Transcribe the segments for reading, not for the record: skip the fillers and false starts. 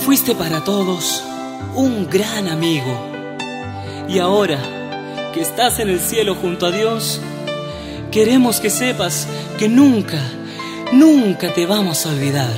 Fuiste para todos un gran amigo. Y ahora que estás en el cielo junto a Dios, queremos que sepas que nunca, nunca te vamos a olvidar.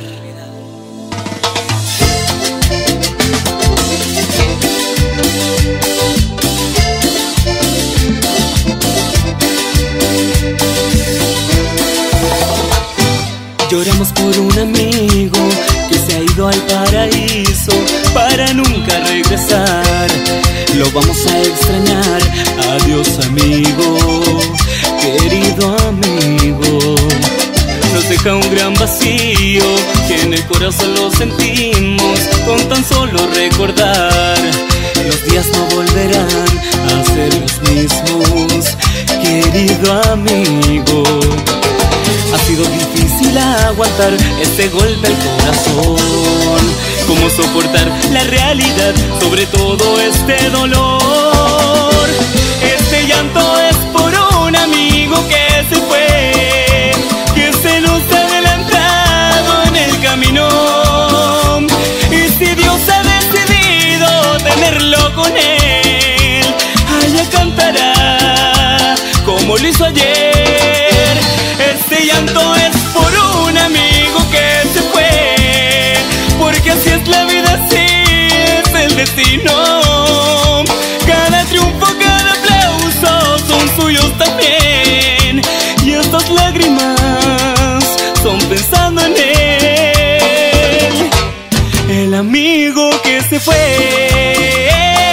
Lloramos por un amigo que se ha ido al paraíso para nunca regresar. Lo vamos a extrañar, adiós amigo, querido amigo. Nos deja un gran vacío que en el corazón lo sentimos con tan solo recordar. Los días no volverán a ser los mismos, querido amigo. Ha sido difícil aguantar este golpe al corazón. ¿Cómo soportar la realidad sobre todo este dolor? Este llanto es por un amigo que se fue, que se nos ha adelantado en el camino. Y si Dios ha decidido tenerlo con él, allá cantará como lo hizo ayer. Este llanto es por un amigo que se fue, porque así es la vida, así es el destino. Cada triunfo, cada aplauso son suyos también, y estas lágrimas son pensando en él, el amigo que se fue.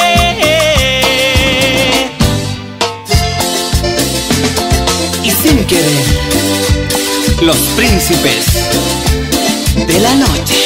Y sin querer, los príncipes de la noche.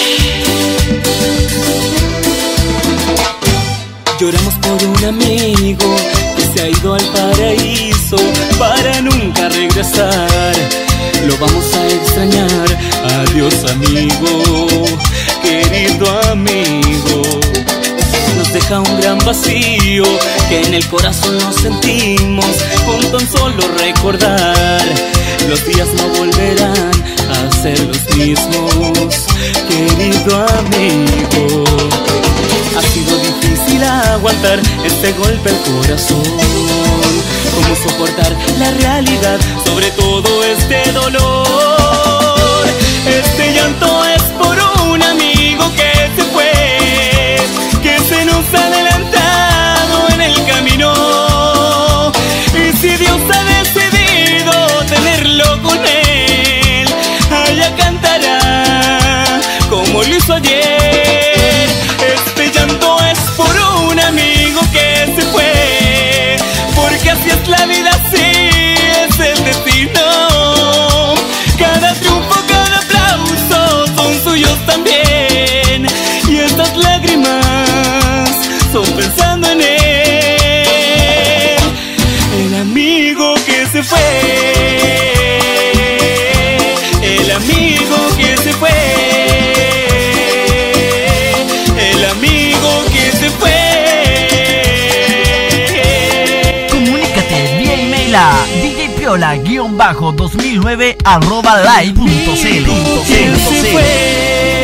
Lloramos por un amigo que se ha ido al paraíso para nunca regresar. Lo vamos a extrañar, adiós amigo, querido amigo. Nos deja un gran vacío que en el corazón lo sentimos con tan solo recordar. Los días no volverán a ser los mismos, querido amigo. Ha sido difícil aguantar este golpe al corazón. ¿Cómo soportar la realidad sobre todo este dolor? Este llanto es por un amigo que se fue, que se nos ha adelantado en el camino. Y si Dios ha decidido tenerlo con él, allá cantará como lo hizo ayer. Este llanto es por un amigo que se fue, porque así es la vida, así es el destino. Cada triunfo, cada aplauso son suyos también, y estas lágrimas son pensando en él, el amigo que se fue, el amigo que se fue, el amigo que se fue. Comunícate vía email a djpiola_2009@live.cl. ¿Quién se fue?